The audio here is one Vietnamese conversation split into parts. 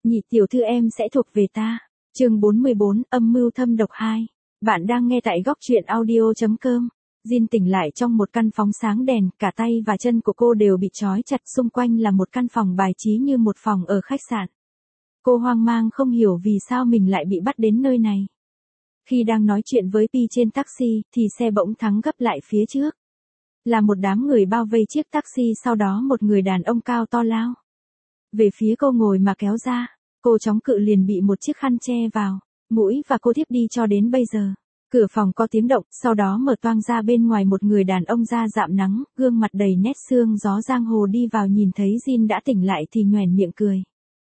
nhị tiểu thư em sẽ thuộc về ta. Chương 44, âm mưu thâm độc 2. Bạn đang nghe tại góc truyện audio.com. Jin tỉnh lại trong một căn phòng sáng đèn, cả tay và chân của cô đều bị trói chặt, xung quanh là một căn phòng bài trí như một phòng ở khách sạn. Cô hoang mang không hiểu vì sao mình lại bị bắt đến nơi này. Khi đang nói chuyện với Pi trên taxi, thì xe bỗng thắng gấp lại phía trước. Là một đám người bao vây chiếc taxi, sau đó một người đàn ông cao to lao về phía cô ngồi mà kéo ra. Cô chống cự liền bị một chiếc khăn che vào mũi và cô tiếp đi cho đến bây giờ. Cửa phòng có tiếng động, sau đó mở toang ra, bên ngoài một người đàn ông da rạm nắng, gương mặt đầy nét sương gió giang hồ đi vào, nhìn thấy Jin đã tỉnh lại thì nhoẻn miệng cười.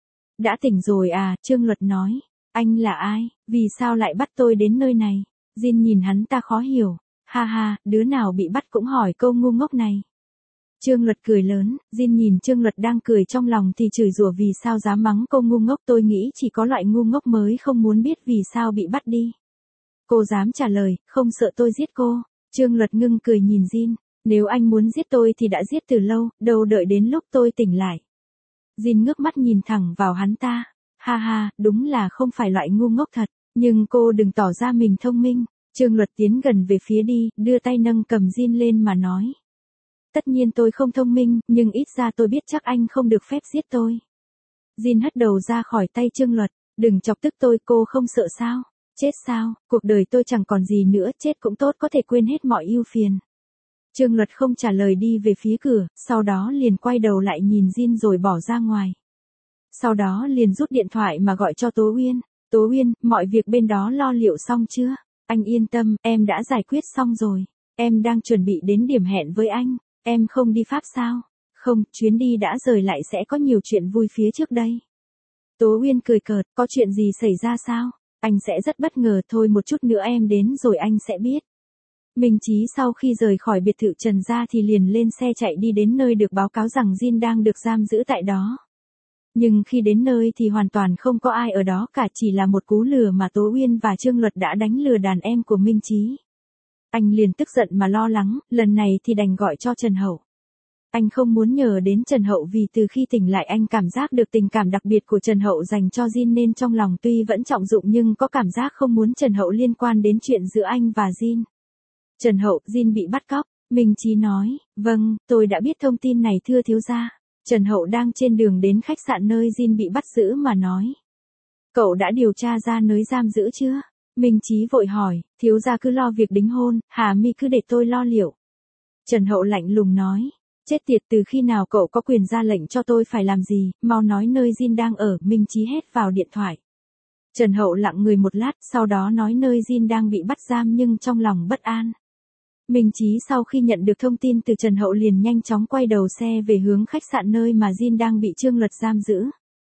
Đã tỉnh rồi à, Trương Luật nói. Anh là ai, vì sao lại bắt tôi đến nơi này? Jin nhìn hắn ta khó hiểu. Ha ha, đứa nào bị bắt cũng hỏi câu ngu ngốc này. Trương Luật cười lớn. Jin nhìn Trương Luật đang cười trong lòng thì chửi rủa vì sao dám mắng cô ngu ngốc, tôi nghĩ chỉ có loại ngu ngốc mới không muốn biết vì sao bị bắt đi. Cô dám trả lời, không sợ tôi giết cô. Trương Luật ngưng cười nhìn Jin. Nếu anh muốn giết tôi thì đã giết từ lâu, đâu đợi đến lúc tôi tỉnh lại. Jin ngước mắt nhìn thẳng vào hắn ta. Ha ha, đúng là không phải loại ngu ngốc thật, nhưng cô đừng tỏ ra mình thông minh. Trương Luật tiến gần về phía đi, đưa tay nâng cầm Jin lên mà nói. Tất nhiên tôi không thông minh, nhưng ít ra tôi biết chắc anh không được phép giết tôi. Jin hất đầu ra khỏi tay Trương Luật. Đừng chọc tức tôi, cô không sợ sao? Chết sao, cuộc đời tôi chẳng còn gì nữa, chết cũng tốt, có thể quên hết mọi ưu phiền. Trương Luật không trả lời, đi về phía cửa, sau đó liền quay đầu lại nhìn Jin rồi bỏ ra ngoài. Sau đó liền rút điện thoại mà gọi cho Tố Uyên. Tố Uyên, mọi việc bên đó lo liệu xong chưa? Anh yên tâm, em đã giải quyết xong rồi. Em đang chuẩn bị đến điểm hẹn với anh. Em không đi Pháp sao? Không, chuyến đi đã rời lại sẽ có nhiều chuyện vui phía trước đây. Tố Uyên cười cợt, có chuyện gì xảy ra sao? Anh sẽ rất bất ngờ thôi, một chút nữa em đến rồi anh sẽ biết. Minh Chí sau khi rời khỏi biệt thự Trần gia thì liền lên xe chạy đi đến nơi được báo cáo rằng Jin đang được giam giữ tại đó. Nhưng khi đến nơi thì hoàn toàn không có ai ở đó cả, chỉ là một cú lừa mà Tố Uyên và Trương Luật đã đánh lừa đàn em của Minh Chí. Anh liền tức giận mà lo lắng, lần này thì đành gọi cho Trần Hậu. Anh không muốn nhờ đến Trần Hậu vì từ khi tỉnh lại anh cảm giác được tình cảm đặc biệt của Trần Hậu dành cho Jin, nên trong lòng tuy vẫn trọng dụng nhưng có cảm giác không muốn Trần Hậu liên quan đến chuyện giữa anh và Jin. Trần Hậu, Jin bị bắt cóc. Minh Chí nói, vâng, tôi đã biết thông tin này thưa thiếu gia. Trần Hậu đang trên đường đến khách sạn nơi Jin bị bắt giữ mà nói. Cậu đã điều tra ra nơi giam giữ chưa? Minh Chí vội hỏi, thiếu gia cứ lo việc đính hôn, Hà Mi cứ để tôi lo liệu. Trần Hậu lạnh lùng nói, chết tiệt, từ khi nào cậu có quyền ra lệnh cho tôi phải làm gì, mau nói nơi Jin đang ở. Minh Chí hét vào điện thoại. Trần Hậu lặng người một lát, sau đó nói nơi Jin đang bị bắt giam nhưng trong lòng bất an. Minh Chí sau khi nhận được thông tin từ Trần Hậu liền nhanh chóng quay đầu xe về hướng khách sạn nơi mà Jin đang bị Trương Luật giam giữ.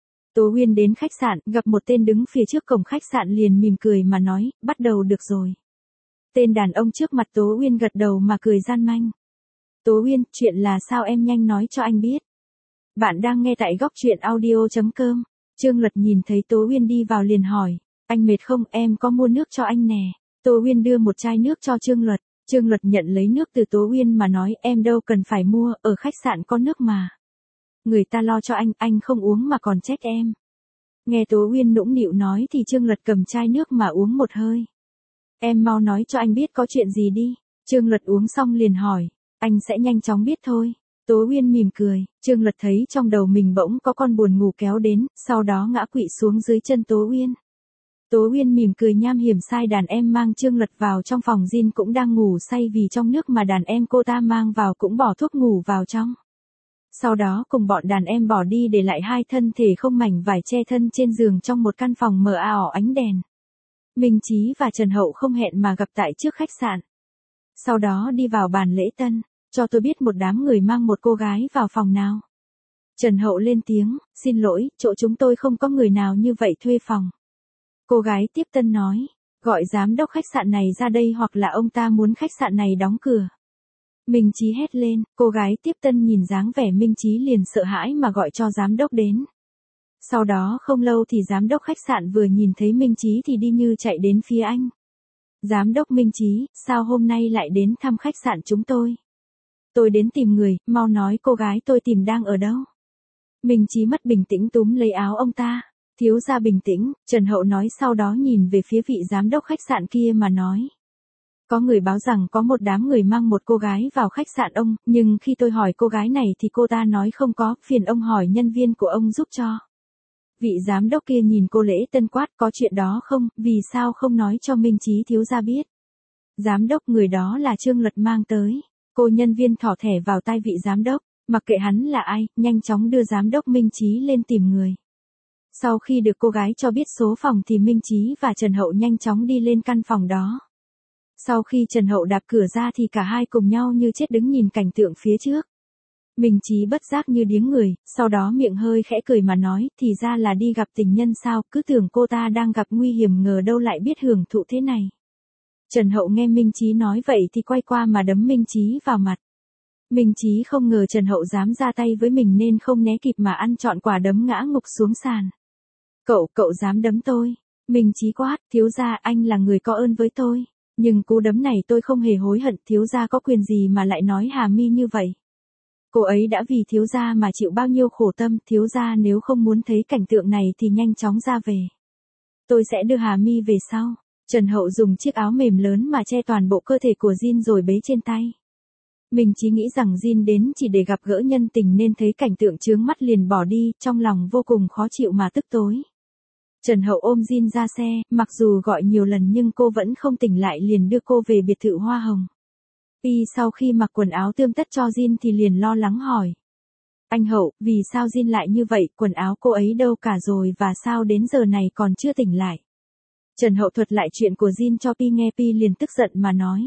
Tố Uyên đến khách sạn, gặp một tên đứng phía trước cổng khách sạn liền mỉm cười mà nói, bắt đầu được rồi. Tên đàn ông trước mặt Tố Uyên gật đầu mà cười gian manh. Tố Uyên, chuyện là sao em nhanh nói cho anh biết. Bạn đang nghe tại góc truyện audio.com. Trương Luật nhìn thấy Tố Uyên đi vào liền hỏi, anh mệt không, em có mua nước cho anh nè. Tố Uyên đưa một chai nước cho Trương Luật. Trương Luật nhận lấy nước từ Tố Uyên mà nói, em đâu cần phải mua, ở khách sạn có nước mà. Người ta lo cho anh không uống mà còn trách em. Nghe Tố Uyên nũng nịu nói thì Trương Luật cầm chai nước mà uống một hơi. Em mau nói cho anh biết có chuyện gì đi. Trương Luật uống xong liền hỏi, anh sẽ nhanh chóng biết thôi. Tố Uyên mỉm cười. Trương Luật thấy trong đầu mình bỗng có con buồn ngủ kéo đến, sau đó ngã quỵ xuống dưới chân Tố Uyên. Tố Uyên mỉm cười nham hiểm sai đàn em mang Trương Luật vào trong phòng. Jin cũng đang ngủ say vì trong nước mà đàn em cô ta mang vào cũng bỏ thuốc ngủ vào trong. Sau đó cùng bọn đàn em bỏ đi để lại hai thân thể không mảnh vải che thân trên giường trong một căn phòng mờ ảo ánh đèn. Minh Chí và Trần Hậu không hẹn mà gặp tại trước khách sạn. Sau đó đi vào bàn lễ tân, cho tôi biết một đám người mang một cô gái vào phòng nào. Trần Hậu lên tiếng, xin lỗi, chỗ chúng tôi không có người nào như vậy thuê phòng. Cô gái tiếp tân nói, gọi giám đốc khách sạn này ra đây hoặc là ông ta muốn khách sạn này đóng cửa. Minh Chí hét lên, cô gái tiếp tân nhìn dáng vẻ Minh Chí liền sợ hãi mà gọi cho giám đốc đến. Sau đó không lâu thì giám đốc khách sạn vừa nhìn thấy Minh Chí thì đi như chạy đến phía anh. Giám đốc Minh Chí, sao hôm nay lại đến thăm khách sạn chúng tôi? Tôi đến tìm người, mau nói cô gái tôi tìm đang ở đâu? Minh Chí mất bình tĩnh túm lấy áo ông ta. Thiếu gia bình tĩnh, Trần Hậu nói sau đó nhìn về phía vị giám đốc khách sạn kia mà nói. Có người báo rằng có một đám người mang một cô gái vào khách sạn ông, nhưng khi tôi hỏi cô gái này thì cô ta nói không có, phiền ông hỏi nhân viên của ông giúp cho. Vị giám đốc kia nhìn cô Lễ Tân quát, có chuyện đó không, vì sao không nói cho Minh Chí thiếu gia biết. Giám đốc, người đó là Trương Luật mang tới. Cô nhân viên thỏ thẻ vào tai vị giám đốc, mặc kệ hắn là ai, nhanh chóng đưa giám đốc Minh Chí lên tìm người. Sau khi được cô gái cho biết số phòng thì Minh Chí và Trần Hậu nhanh chóng đi lên căn phòng đó. Sau khi Trần Hậu đạp cửa ra thì cả hai cùng nhau như chết đứng nhìn cảnh tượng phía trước. Minh Chí bất giác như điếng người, sau đó miệng hơi khẽ cười mà nói, thì ra là đi gặp tình nhân sao, cứ tưởng cô ta đang gặp nguy hiểm ngờ đâu lại biết hưởng thụ thế này. Trần Hậu nghe Minh Chí nói vậy thì quay qua mà đấm Minh Chí vào mặt. Minh Chí không ngờ Trần Hậu dám ra tay với mình nên không né kịp mà ăn trọn quả đấm ngã ngục xuống sàn. Cậu dám đấm tôi. Minh Chí quát, thiếu gia anh là người có ơn với tôi. Nhưng cú đấm này tôi không hề hối hận, thiếu gia có quyền gì mà lại nói Hà Mi như vậy. Cô ấy đã vì thiếu gia mà chịu bao nhiêu khổ tâm, thiếu gia nếu không muốn thấy cảnh tượng này thì nhanh chóng ra về. Tôi sẽ đưa Hà Mi về sau. Trần Hậu dùng chiếc áo mềm lớn mà che toàn bộ cơ thể của Jin rồi bế trên tay. Mình chỉ nghĩ rằng Jin đến chỉ để gặp gỡ nhân tình nên thấy cảnh tượng chướng mắt liền bỏ đi, trong lòng vô cùng khó chịu mà tức tối. Trần Hậu ôm Jin ra xe, mặc dù gọi nhiều lần nhưng cô vẫn không tỉnh lại liền đưa cô về biệt thự hoa hồng. Pi sau khi mặc quần áo tươm tất cho Jin thì liền lo lắng hỏi. Anh Hậu, vì sao Jin lại như vậy, quần áo cô ấy đâu cả rồi và sao đến giờ này còn chưa tỉnh lại. Trần Hậu thuật lại chuyện của Jin cho Pi nghe, Pi liền tức giận mà nói.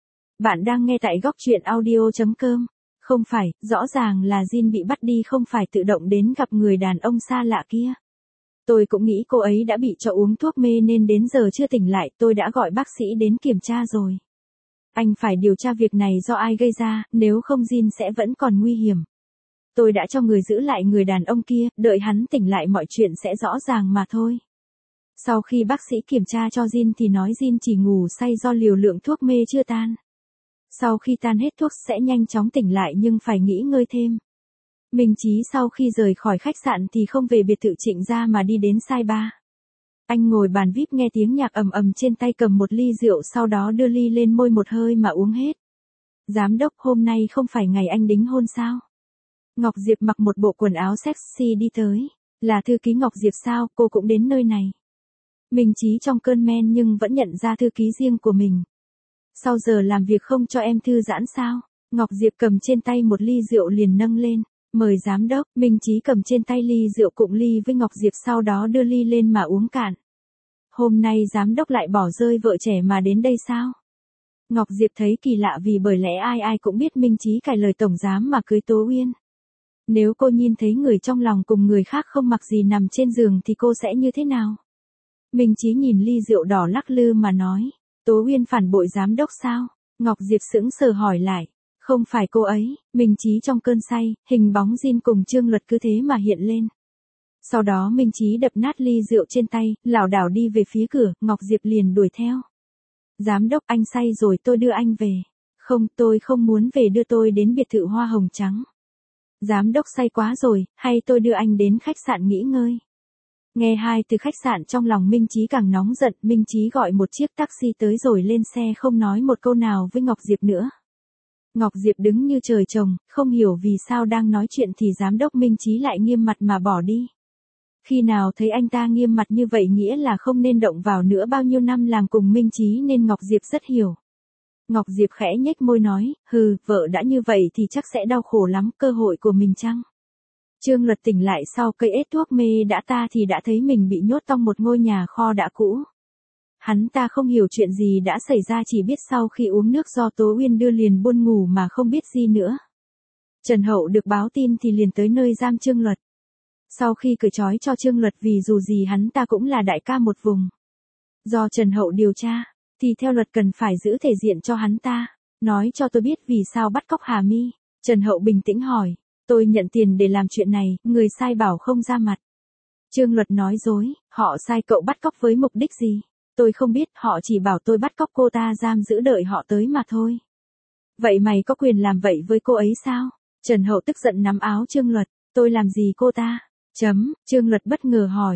Bạn đang nghe tại góc truyện audio.com. Không phải, rõ ràng là Jin bị bắt đi không phải tự động đến gặp người đàn ông xa lạ kia. Tôi cũng nghĩ cô ấy đã bị cho uống thuốc mê nên đến giờ chưa tỉnh lại, tôi đã gọi bác sĩ đến kiểm tra rồi. Anh phải điều tra việc này do ai gây ra, nếu không Jin sẽ vẫn còn nguy hiểm. Tôi đã cho người giữ lại người đàn ông kia, đợi hắn tỉnh lại mọi chuyện sẽ rõ ràng mà thôi. Sau khi bác sĩ kiểm tra cho Jin thì nói Jin chỉ ngủ say do liều lượng thuốc mê chưa tan. Sau khi tan hết thuốc sẽ nhanh chóng tỉnh lại nhưng phải nghỉ ngơi thêm. Minh Chí sau khi rời khỏi khách sạn thì không về biệt thự Trịnh gia mà đi đến Sai Ba. Anh ngồi bàn VIP nghe tiếng nhạc ầm ầm trên tay cầm một ly rượu sau đó đưa ly lên môi một hơi mà uống hết. Giám đốc, hôm nay không phải ngày anh đính hôn sao? Ngọc Diệp mặc một bộ quần áo sexy đi tới. Là thư ký Ngọc Diệp sao, cô cũng đến nơi này. Minh Chí trong cơn men nhưng vẫn nhận ra thư ký riêng của mình. Sau giờ làm việc không cho em thư giãn sao? Ngọc Diệp cầm trên tay một ly rượu liền nâng lên. Mời giám đốc. Minh Chí cầm trên tay ly rượu cụng ly với Ngọc Diệp sau đó đưa ly lên mà uống cạn. Hôm nay giám đốc lại bỏ rơi vợ trẻ mà đến đây sao? Ngọc Diệp thấy kỳ lạ vì bởi lẽ ai cũng biết Minh Chí cài lời tổng giám mà cưới Tố Uyên. Nếu cô nhìn thấy người trong lòng cùng người khác không mặc gì nằm trên giường thì cô sẽ như thế nào? Minh Chí nhìn ly rượu đỏ lắc lư mà nói. Tố Uyên phản bội giám đốc sao? Ngọc Diệp sững sờ hỏi lại. Không phải cô ấy. Minh Chí trong cơn say, hình bóng Jin cùng Trương Luật cứ thế mà hiện lên. Sau đó Minh Chí đập nát ly rượu trên tay, lảo đảo đi về phía cửa, Ngọc Diệp liền đuổi theo. Giám đốc, anh say rồi, tôi đưa anh về. Không, tôi không muốn về, đưa tôi đến biệt thự hoa hồng trắng. Giám đốc say quá rồi, hay tôi đưa anh đến khách sạn nghỉ ngơi. Nghe hai từ khách sạn trong lòng Minh Chí càng nóng giận, Minh Chí gọi một chiếc taxi tới rồi lên xe không nói một câu nào với Ngọc Diệp nữa. Ngọc Diệp đứng như trời trồng, không hiểu vì sao đang nói chuyện thì giám đốc Minh Chí lại nghiêm mặt mà bỏ đi. Khi nào thấy anh ta nghiêm mặt như vậy nghĩa là không nên động vào nữa, bao nhiêu năm làm cùng Minh Chí nên Ngọc Diệp rất hiểu. Ngọc Diệp khẽ nhếch môi nói, hừ, vợ đã như vậy thì chắc sẽ đau khổ lắm, cơ hội của mình chăng? Trương Luật tỉnh lại sau cây ết thuốc mê đã thì đã thấy mình bị nhốt trong một ngôi nhà kho đã cũ. Hắn ta không hiểu chuyện gì đã xảy ra, chỉ biết sau khi uống nước do Tố Uyên đưa liền buồn ngủ mà không biết gì nữa. Trần Hậu được báo tin thì liền tới nơi giam Trương Luật. Sau khi cởi trói cho Trương Luật vì dù gì hắn ta cũng là đại ca một vùng. Do Trần Hậu điều tra, thì theo luật cần phải giữ thể diện cho hắn ta. Nói cho tôi biết vì sao bắt cóc Hà Mi. Trần Hậu bình tĩnh hỏi, tôi nhận tiền để làm chuyện này, người sai bảo không ra mặt. Trương Luật nói dối, họ sai cậu bắt cóc với mục đích gì? Tôi không biết, họ chỉ bảo tôi bắt cóc cô ta giam giữ đợi họ tới mà thôi. Vậy mày có quyền làm vậy với cô ấy sao? Trần Hậu tức giận nắm áo Trương Luật, tôi làm gì cô ta? Trương Luật bất ngờ hỏi.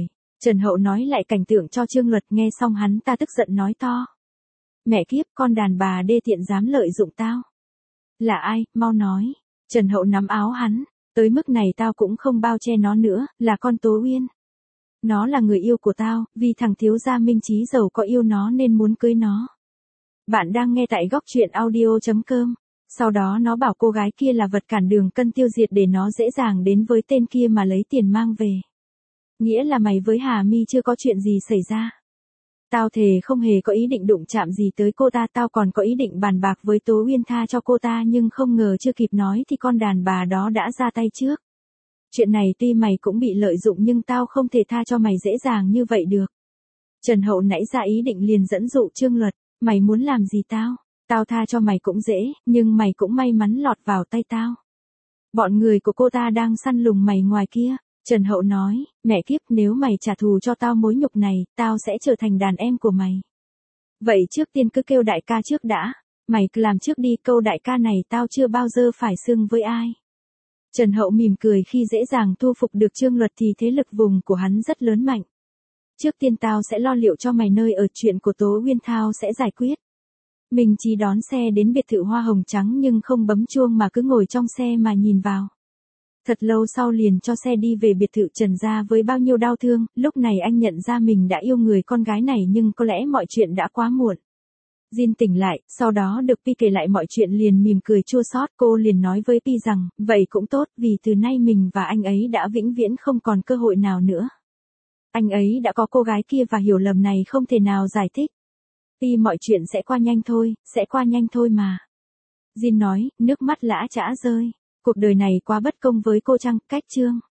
Trần Hậu nói lại cảnh tượng cho Trương Luật, nghe xong hắn ta tức giận nói to. Mẹ kiếp, con đàn bà đê tiện dám lợi dụng tao. Là ai, mau nói. Trần Hậu nắm áo hắn, tới mức này tao cũng không bao che nó nữa, là con Tố Uyên. Nó là người yêu của tao, vì thằng thiếu gia Minh Chí giàu có yêu nó nên muốn cưới nó. Bạn đang nghe tại góc truyện audio.com. Sau đó nó bảo cô gái kia là vật cản đường cân tiêu diệt để nó dễ dàng đến với tên kia mà lấy tiền mang về. Nghĩa là mày với Hà My chưa có chuyện gì xảy ra. Tao thề không hề có ý định đụng chạm gì tới cô ta, tao còn có ý định bàn bạc với Tố Uyên tha cho cô ta, nhưng không ngờ chưa kịp nói thì con đàn bà đó đã ra tay trước. Chuyện này tuy mày cũng bị lợi dụng nhưng tao không thể tha cho mày dễ dàng như vậy được. Trần Hậu nãy ra ý định liền dẫn dụ Trương Luật, mày muốn làm gì tao? Tao tha cho mày cũng dễ, nhưng mày cũng may mắn lọt vào tay tao. Bọn người của cô ta đang săn lùng mày ngoài kia. Trần Hậu nói, mẹ kiếp, nếu mày trả thù cho tao mối nhục này, tao sẽ trở thành đàn em của mày. Vậy trước tiên cứ kêu đại ca trước đã, mày cứ làm trước đi, câu đại ca này tao chưa bao giờ phải xưng với ai. Trần Hậu mỉm cười, khi dễ dàng thu phục được Trương Luật thì thế lực vùng của hắn rất lớn mạnh. Trước tiên tao sẽ lo liệu cho mày nơi ở, chuyện của Tố Uyên Thao sẽ giải quyết. Mình chỉ đón xe đến biệt thự hoa hồng trắng nhưng không bấm chuông mà cứ ngồi trong xe mà nhìn vào. Thật lâu sau liền cho xe đi về biệt thự Trần gia với bao nhiêu đau thương, lúc này anh nhận ra mình đã yêu người con gái này nhưng có lẽ mọi chuyện đã quá muộn. Jin tỉnh lại, sau đó được Pi kể lại mọi chuyện liền mỉm cười chua xót, cô liền nói với Pi rằng, vậy cũng tốt vì từ nay mình và anh ấy đã vĩnh viễn không còn cơ hội nào nữa. Anh ấy đã có cô gái kia và hiểu lầm này không thể nào giải thích. Pi, mọi chuyện sẽ qua nhanh thôi mà. Jin nói, nước mắt lã chã rơi. Cuộc đời này quá bất công với cô chăng, cách chương.